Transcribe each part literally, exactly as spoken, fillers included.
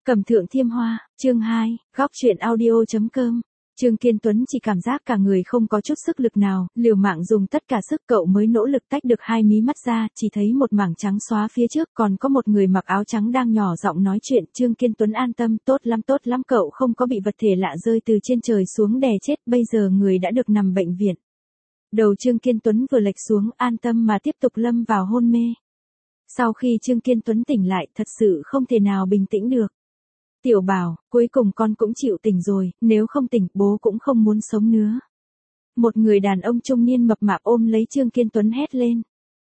Cẩm Thượng Thiêm Hoa, chương hai, góc truyện audio.com. Trương Kiên Tuấn chỉ cảm giác cả người không có chút sức lực nào, liều mạng dùng tất cả sức cậu mới nỗ lực tách được hai mí mắt ra, chỉ thấy một mảng trắng xóa phía trước còn có một người mặc áo trắng đang nhỏ giọng nói chuyện. Trương Kiên Tuấn an tâm, tốt lắm tốt lắm, cậu không có bị vật thể lạ rơi từ trên trời xuống đè chết, bây giờ người đã được nằm bệnh viện. Đầu Trương Kiên Tuấn vừa lệch xuống, an tâm mà tiếp tục lâm vào hôn mê. Sau khi Trương Kiên Tuấn tỉnh lại, thật sự không thể nào bình tĩnh được. Tiểu Bảo, cuối cùng con cũng chịu tỉnh rồi, nếu không tỉnh, bố cũng không muốn sống nữa. Một người đàn ông trung niên mập mạp ôm lấy Trương Kiên Tuấn hét lên.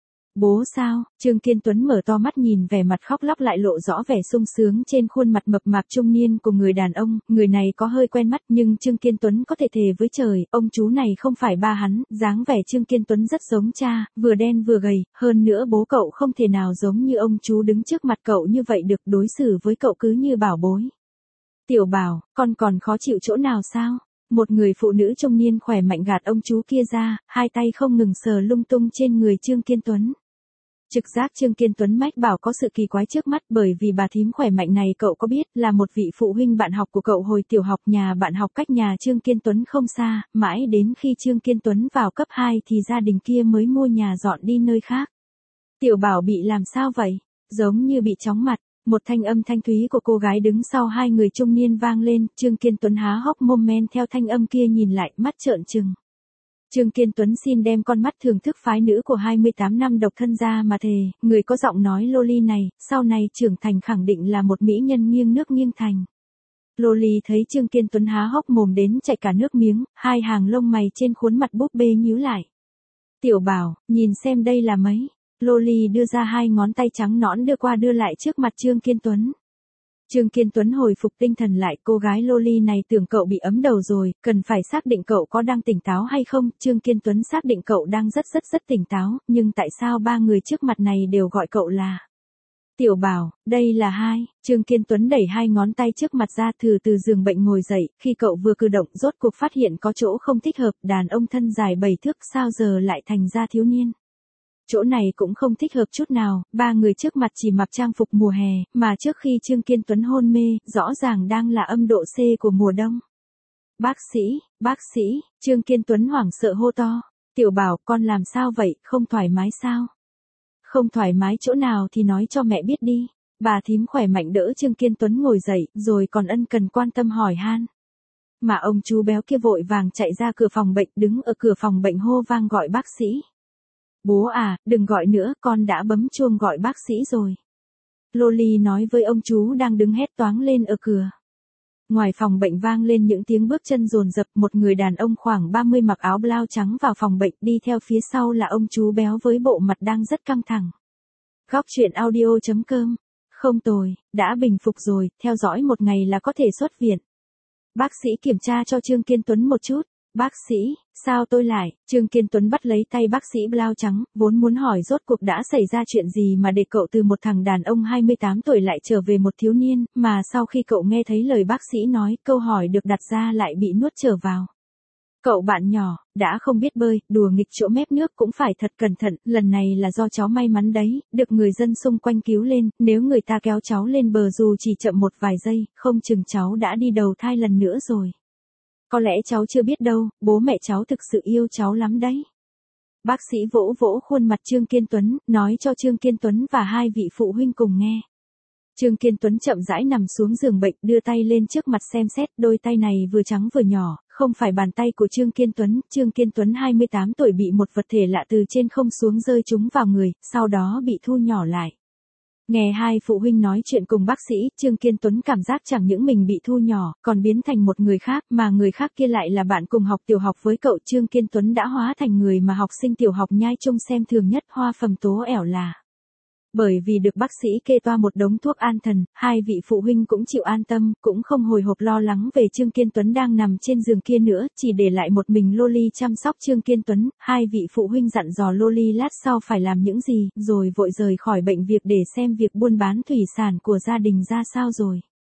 Bố sao? Trương Kiên Tuấn mở to mắt nhìn vẻ mặt khóc lóc lại lộ rõ vẻ sung sướng trên khuôn mặt mập mạp trung niên của người đàn ông, người này có hơi quen mắt nhưng Trương Kiên Tuấn có thể thề với trời, ông chú này không phải ba hắn, dáng vẻ Trương Kiên Tuấn rất giống cha, vừa đen vừa gầy, hơn nữa bố cậu không thể nào giống như ông chú đứng trước mặt cậu như vậy được, đối xử với cậu cứ như bảo bối. Tiểu Bảo, con còn khó chịu chỗ nào sao? Một người phụ nữ trung niên khỏe mạnh gạt ông chú kia ra, hai tay không ngừng sờ lung tung trên người Trương Kiên Tuấn. Trực giác Trương Kiên Tuấn mách bảo có sự kỳ quái trước mắt, bởi vì bà thím khỏe mạnh này cậu có biết là một vị phụ huynh bạn học của cậu hồi tiểu học, nhà bạn học cách nhà Trương Kiên Tuấn không xa, mãi đến khi Trương Kiên Tuấn vào cấp hai thì gia đình kia mới mua nhà dọn đi nơi khác. Tiểu Bảo bị làm sao vậy? Giống như bị chóng mặt. Một thanh âm thanh thúy của cô gái đứng sau hai người trung niên vang lên, Trương Kiên Tuấn há hốc mồm men theo thanh âm kia nhìn lại, mắt trợn trừng. Trương Kiên Tuấn xin đem con mắt thưởng thức phái nữ của hai mươi tám năm độc thân ra mà thề, người có giọng nói loli này, sau này trưởng thành khẳng định là một mỹ nhân nghiêng nước nghiêng thành. Loli thấy Trương Kiên Tuấn há hốc mồm đến chảy cả nước miếng, hai hàng lông mày trên khuôn mặt búp bê nhíu lại. Tiểu Bảo, nhìn xem đây là mấy. Loli đưa ra hai ngón tay trắng nõn đưa qua đưa lại trước mặt Trương Kiên Tuấn. Trương Kiên Tuấn hồi phục tinh thần lại, cô gái Loli này tưởng cậu bị ấm đầu rồi, cần phải xác định cậu có đang tỉnh táo hay không. Trương Kiên Tuấn xác định cậu đang rất rất rất tỉnh táo, nhưng tại sao ba người trước mặt này đều gọi cậu là Tiểu Bảo, đây là hai. Trương Kiên Tuấn đẩy hai ngón tay trước mặt ra, từ từ giường bệnh ngồi dậy, khi cậu vừa cử động rốt cuộc phát hiện có chỗ không thích hợp, đàn ông thân dài bảy thước sao giờ lại thành ra thiếu niên. Chỗ này cũng không thích hợp chút nào, ba người trước mặt chỉ mặc trang phục mùa hè, mà trước khi Trương Kiên Tuấn hôn mê, rõ ràng đang là âm độ C của mùa đông. Bác sĩ, bác sĩ, Trương Kiên Tuấn hoảng sợ hô to. Tiểu Bảo, con làm sao vậy, không thoải mái sao? Không thoải mái chỗ nào thì nói cho mẹ biết đi. Bà thím khỏe mạnh đỡ Trương Kiên Tuấn ngồi dậy, rồi còn ân cần quan tâm hỏi han. Mà ông chú béo kia vội vàng chạy ra cửa phòng bệnh, đứng ở cửa phòng bệnh hô vang gọi bác sĩ. Bố à, đừng gọi nữa, con đã bấm chuông gọi bác sĩ rồi. Loli nói với ông chú đang đứng hét toáng lên ở cửa. Ngoài phòng bệnh vang lên những tiếng bước chân dồn dập, một người đàn ông khoảng ba mươi mặc áo blau trắng vào phòng bệnh, đi theo phía sau là ông chú béo với bộ mặt đang rất căng thẳng. Góc truyện audio.com. Không tồi, đã bình phục rồi, theo dõi một ngày là có thể xuất viện. Bác sĩ kiểm tra cho Trương Kiên Tuấn một chút. Bác sĩ, sao tôi lại? Trương Kiên Tuấn bắt lấy tay bác sĩ blau trắng, vốn muốn hỏi rốt cuộc đã xảy ra chuyện gì mà để cậu từ một thằng đàn ông hai mươi tám tuổi lại trở về một thiếu niên, mà sau khi cậu nghe thấy lời bác sĩ nói, câu hỏi được đặt ra lại bị nuốt trở vào. Cậu bạn nhỏ, đã không biết bơi, đùa nghịch chỗ mép nước cũng phải thật cẩn thận, lần này là do cháu may mắn đấy, được người dân xung quanh cứu lên, nếu người ta kéo cháu lên bờ dù chỉ chậm một vài giây, không chừng cháu đã đi đầu thai lần nữa rồi. Có lẽ cháu chưa biết đâu, bố mẹ cháu thực sự yêu cháu lắm đấy. Bác sĩ vỗ vỗ khuôn mặt Trương Kiên Tuấn, nói cho Trương Kiên Tuấn và hai vị phụ huynh cùng nghe. Trương Kiên Tuấn chậm rãi nằm xuống giường bệnh, đưa tay lên trước mặt xem xét, đôi tay này vừa trắng vừa nhỏ, không phải bàn tay của Trương Kiên Tuấn. Trương Kiên Tuấn hai mươi tám tuổi bị một vật thể lạ từ trên không xuống rơi trúng vào người, sau đó bị thu nhỏ lại. Nghe hai phụ huynh nói chuyện cùng bác sĩ, Trương Kiên Tuấn cảm giác chẳng những mình bị thu nhỏ, còn biến thành một người khác, mà người khác kia lại là bạn cùng học tiểu học với cậu. Trương Kiên Tuấn đã hóa thành người mà học sinh tiểu học nhai chung xem thường nhất, hoa phẩm tố ẻo là. Bởi vì được bác sĩ kê toa một đống thuốc an thần, hai vị phụ huynh cũng chịu an tâm, cũng không hồi hộp lo lắng về Trương Kiên Tuấn đang nằm trên giường kia nữa, chỉ để lại một mình Loli chăm sóc Trương Kiên Tuấn. Hai vị phụ huynh dặn dò Loli lát sau phải làm những gì, rồi vội rời khỏi bệnh viện để xem việc buôn bán thủy sản của gia đình ra sao rồi.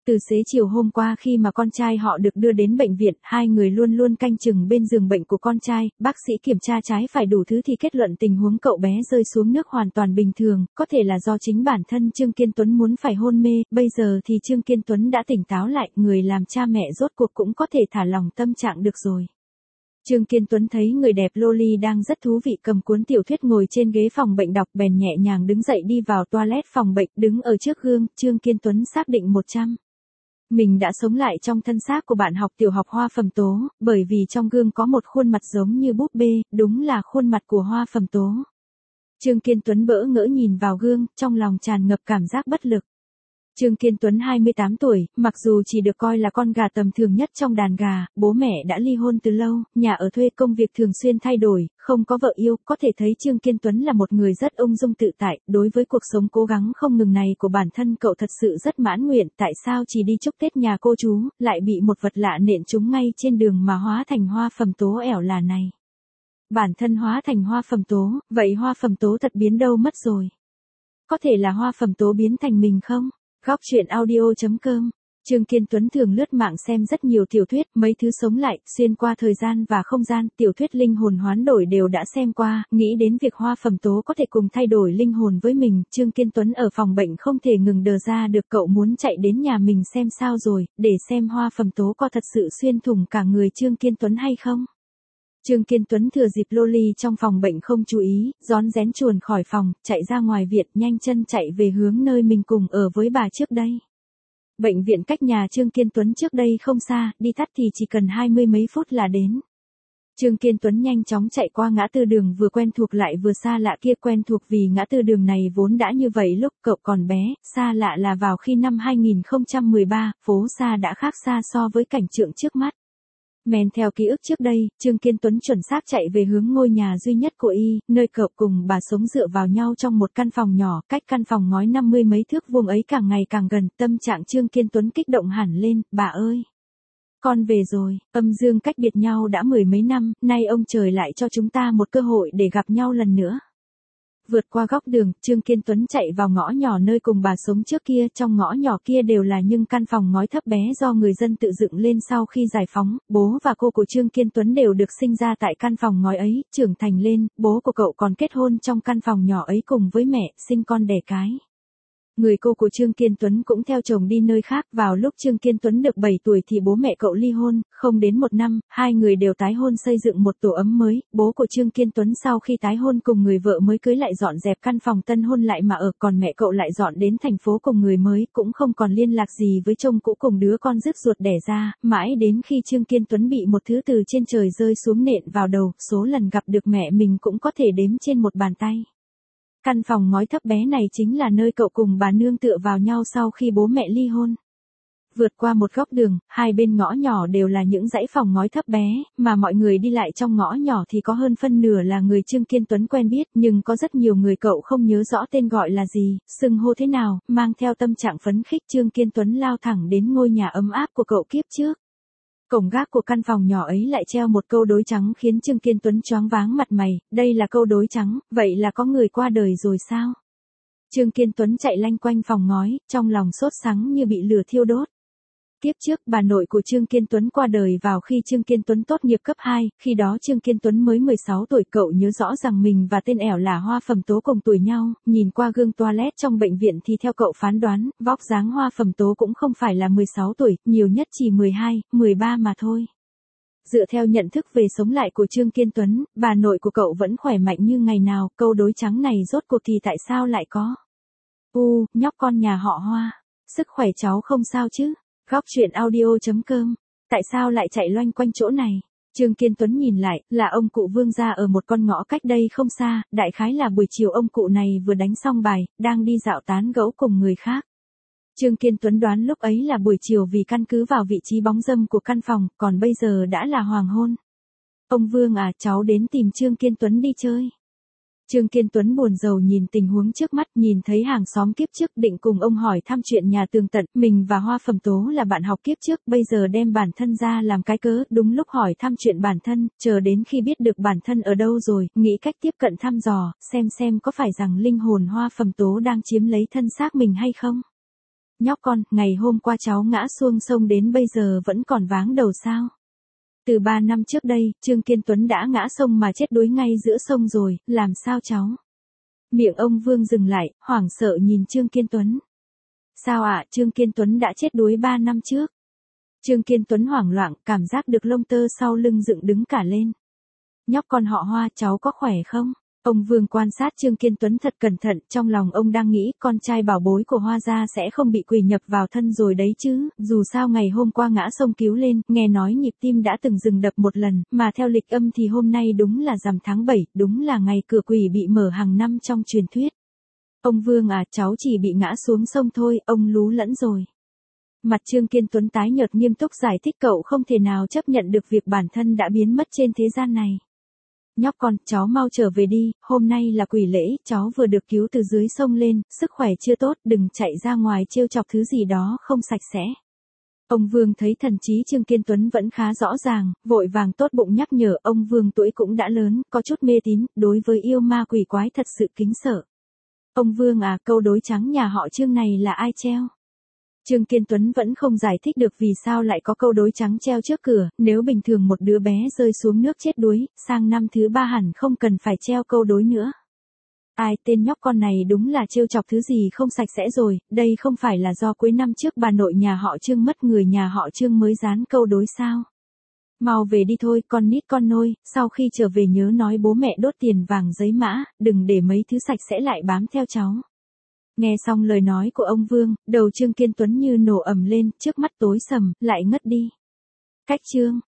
Từ xế chiều hôm qua khi mà con trai họ được đưa đến bệnh viện, hai người luôn luôn canh chừng bên giường bệnh của con trai, bác sĩ kiểm tra trái phải đủ thứ thì kết luận tình huống cậu bé rơi xuống nước hoàn toàn bình thường, có thể là do chính bản thân Trương Kiên Tuấn muốn phải hôn mê, bây giờ thì Trương Kiên Tuấn đã tỉnh táo lại, người làm cha mẹ rốt cuộc cũng có thể thả lỏng tâm trạng được rồi. Trương Kiên Tuấn thấy người đẹp Loli đang rất thú vị cầm cuốn tiểu thuyết ngồi trên ghế phòng bệnh đọc bèn nhẹ nhàng đứng dậy đi vào toilet phòng bệnh, đứng ở trước gương, Trương Kiên Tuấn xác định một trăm. Mình đã sống lại trong thân xác của bạn học tiểu học Hoa Phẩm Tố, bởi vì trong gương có một khuôn mặt giống như búp bê, đúng là khuôn mặt của Hoa Phẩm Tố. Trương Kiên Tuấn bỡ ngỡ nhìn vào gương, trong lòng tràn ngập cảm giác bất lực. Trương Kiên Tuấn hai mươi tám tuổi, mặc dù chỉ được coi là con gà tầm thường nhất trong đàn gà, bố mẹ đã ly hôn từ lâu, nhà ở thuê, công việc thường xuyên thay đổi, không có vợ yêu, có thể thấy Trương Kiên Tuấn là một người rất ung dung tự tại, đối với cuộc sống cố gắng không ngừng này của bản thân cậu thật sự rất mãn nguyện, tại sao chỉ đi chúc Tết nhà cô chú, lại bị một vật lạ nện trúng ngay trên đường mà hóa thành Hoa Phẩm Tố ẻo là này. Bản thân hóa thành Hoa Phẩm Tố, vậy Hoa Phẩm Tố thật biến đâu mất rồi? Có thể là Hoa Phẩm Tố biến thành mình không? Góc truyện audio.com. Trương Kiên Tuấn thường lướt mạng xem rất nhiều tiểu thuyết, mấy thứ sống lại, xuyên qua thời gian và không gian, tiểu thuyết linh hồn hoán đổi đều đã xem qua, nghĩ đến việc Hoa Phẩm Tố có thể cùng thay đổi linh hồn với mình, Trương Kiên Tuấn ở phòng bệnh không thể ngừng đờ ra được, cậu muốn chạy đến nhà mình xem sao rồi, để xem Hoa Phẩm Tố có thật sự xuyên thủng cả người Trương Kiên Tuấn hay không. Trương Kiên Tuấn thừa dịp Loli trong phòng bệnh không chú ý, rón rén chuồn khỏi phòng, chạy ra ngoài viện, nhanh chân chạy về hướng nơi mình cùng ở với bà trước đây. Bệnh viện cách nhà Trương Kiên Tuấn trước đây không xa, đi tắt thì chỉ cần hai mươi mấy phút là đến. Trương Kiên Tuấn nhanh chóng chạy qua ngã tư đường vừa quen thuộc lại vừa xa lạ kia, quen thuộc vì ngã tư đường này vốn đã như vậy lúc cậu còn bé, xa lạ là vào khi năm hai nghìn không trăm mười ba, phố xa đã khác xa so với cảnh tượng trước mắt. Men theo ký ức trước đây, Trương Kiên Tuấn chuẩn xác chạy về hướng ngôi nhà duy nhất của y, nơi cậu cùng bà sống dựa vào nhau trong một căn phòng nhỏ, cách căn phòng ngói năm mươi mấy thước vuông ấy càng ngày càng gần, tâm trạng Trương Kiên Tuấn kích động hẳn lên, bà ơi! Con về rồi, âm dương cách biệt nhau đã mười mấy năm, nay ông trời lại cho chúng ta một cơ hội để gặp nhau lần nữa. Vượt qua góc đường, Trương Kiên Tuấn chạy vào ngõ nhỏ nơi cùng bà sống trước kia, trong ngõ nhỏ kia đều là những căn phòng ngói thấp bé do người dân tự dựng lên sau khi giải phóng, bố và cô của Trương Kiên Tuấn đều được sinh ra tại căn phòng ngói ấy, trưởng thành lên, bố của cậu còn kết hôn trong căn phòng nhỏ ấy cùng với mẹ, sinh con đẻ cái. Người cô của Trương Kiên Tuấn cũng theo chồng đi nơi khác, vào lúc Trương Kiên Tuấn được bảy tuổi thì bố mẹ cậu ly hôn, không đến một năm, hai người đều tái hôn xây dựng một tổ ấm mới, bố của Trương Kiên Tuấn sau khi tái hôn cùng người vợ mới cưới lại dọn dẹp căn phòng tân hôn lại mà ở, còn mẹ cậu lại dọn đến thành phố cùng người mới, cũng không còn liên lạc gì với chồng cũ cùng đứa con rứt ruột đẻ ra, mãi đến khi Trương Kiên Tuấn bị một thứ từ trên trời rơi xuống nện vào đầu, số lần gặp được mẹ mình cũng có thể đếm trên một bàn tay. Căn phòng ngói thấp bé này chính là nơi cậu cùng bà nương tựa vào nhau sau khi bố mẹ ly hôn. Vượt qua một góc đường, hai bên ngõ nhỏ đều là những dãy phòng ngói thấp bé, mà mọi người đi lại trong ngõ nhỏ thì có hơn phân nửa là người Trương Kiên Tuấn quen biết, nhưng có rất nhiều người cậu không nhớ rõ tên gọi là gì, xưng hô thế nào, mang theo tâm trạng phấn khích Trương Kiên Tuấn lao thẳng đến ngôi nhà ấm áp của cậu kiếp trước. Cổng gác của căn phòng nhỏ ấy lại treo một câu đối trắng khiến Trương Kiên Tuấn choáng váng mặt mày, đây là câu đối trắng, vậy là có người qua đời rồi sao? Trương Kiên Tuấn chạy lanh quanh phòng ngói, trong lòng sốt sắng như bị lửa thiêu đốt. Kiếp trước, bà nội của Trương Kiên Tuấn qua đời vào khi Trương Kiên Tuấn tốt nghiệp cấp hai, khi đó Trương Kiên Tuấn mới mười sáu tuổi, cậu nhớ rõ rằng mình và tên ẻo là Hoa Phẩm Tố cùng tuổi nhau, nhìn qua gương toilet trong bệnh viện thì theo cậu phán đoán, vóc dáng Hoa Phẩm Tố cũng không phải là mười sáu tuổi, nhiều nhất chỉ mười hai, mười ba mà thôi. Dựa theo nhận thức về sống lại của Trương Kiên Tuấn, bà nội của cậu vẫn khỏe mạnh như ngày nào, câu đối trắng này rốt cuộc thì tại sao lại có? U, nhóc con nhà họ Hoa, sức khỏe cháu không sao chứ? Góc truyện audio.com. Tại sao lại chạy loanh quanh chỗ này? Trương Kiên Tuấn nhìn lại, là ông cụ Vương gia ở một con ngõ cách đây không xa, đại khái là buổi chiều ông cụ này vừa đánh xong bài, đang đi dạo tán gẫu cùng người khác. Trương Kiên Tuấn đoán lúc ấy là buổi chiều vì căn cứ vào vị trí bóng râm của căn phòng, còn bây giờ đã là hoàng hôn. Ông Vương à, cháu đến tìm Trương Kiên Tuấn đi chơi. Trương Kiên Tuấn buồn rầu nhìn tình huống trước mắt, nhìn thấy hàng xóm kiếp trước định cùng ông hỏi thăm chuyện nhà tường tận, mình và Hoa Phẩm Tố là bạn học kiếp trước, bây giờ đem bản thân ra làm cái cớ, đúng lúc hỏi thăm chuyện bản thân, chờ đến khi biết được bản thân ở đâu rồi, nghĩ cách tiếp cận thăm dò, xem xem có phải rằng linh hồn Hoa Phẩm Tố đang chiếm lấy thân xác mình hay không. Nhóc con, ngày hôm qua cháu ngã xuống sông đến bây giờ vẫn còn váng đầu sao? Từ ba năm trước đây, Trương Kiên Tuấn đã ngã sông mà chết đuối ngay giữa sông rồi, làm sao cháu? Miệng ông Vương dừng lại, hoảng sợ nhìn Trương Kiên Tuấn. Sao ạ, à, Trương Kiên Tuấn đã chết đuối ba năm trước. Trương Kiên Tuấn hoảng loạn, cảm giác được lông tơ sau lưng dựng đứng cả lên. Nhóc con họ Hoa, cháu có khỏe không? Ông Vương quan sát Trương Kiên Tuấn thật cẩn thận, trong lòng ông đang nghĩ con trai bảo bối của Hoa gia sẽ không bị quỷ nhập vào thân rồi đấy chứ, dù sao ngày hôm qua ngã sông cứu lên, nghe nói nhịp tim đã từng dừng đập một lần, mà theo lịch âm thì hôm nay đúng là rằm tháng bảy, đúng là ngày cửa quỷ bị mở hàng năm trong truyền thuyết. Ông Vương à, cháu chỉ bị ngã xuống sông thôi, ông lú lẫn rồi. Mặt Trương Kiên Tuấn tái nhợt nghiêm túc giải thích cậu không thể nào chấp nhận được việc bản thân đã biến mất trên thế gian này. Nhóc con, cháu mau trở về đi, hôm nay là quỷ lễ, cháu vừa được cứu từ dưới sông lên, sức khỏe chưa tốt, đừng chạy ra ngoài trêu chọc thứ gì đó không sạch sẽ. Ông Vương thấy thần trí Trương Kiên Tuấn vẫn khá rõ ràng, vội vàng tốt bụng nhắc nhở. Ông Vương tuổi cũng đã lớn, có chút mê tín, đối với yêu ma quỷ quái thật sự kính sợ. Ông Vương à, câu đối trắng nhà họ Trương này là ai treo? Trương Kiên Tuấn vẫn không giải thích được vì sao lại có câu đối trắng treo trước cửa, nếu bình thường một đứa bé rơi xuống nước chết đuối, sang năm thứ ba hẳn không cần phải treo câu đối nữa. Ai, tên nhóc con này đúng là trêu chọc thứ gì không sạch sẽ rồi, đây không phải là do cuối năm trước bà nội nhà họ Trương mất người nhà họ Trương mới dán câu đối sao? Mau về đi thôi, con nít con nôi, sau khi trở về nhớ nói bố mẹ đốt tiền vàng giấy mã, đừng để mấy thứ sạch sẽ lại bám theo cháu. Nghe xong lời nói của ông Vương, đầu Trương Kiên Tuấn như nổ ầm lên, trước mắt tối sầm, lại ngất đi. Cách chương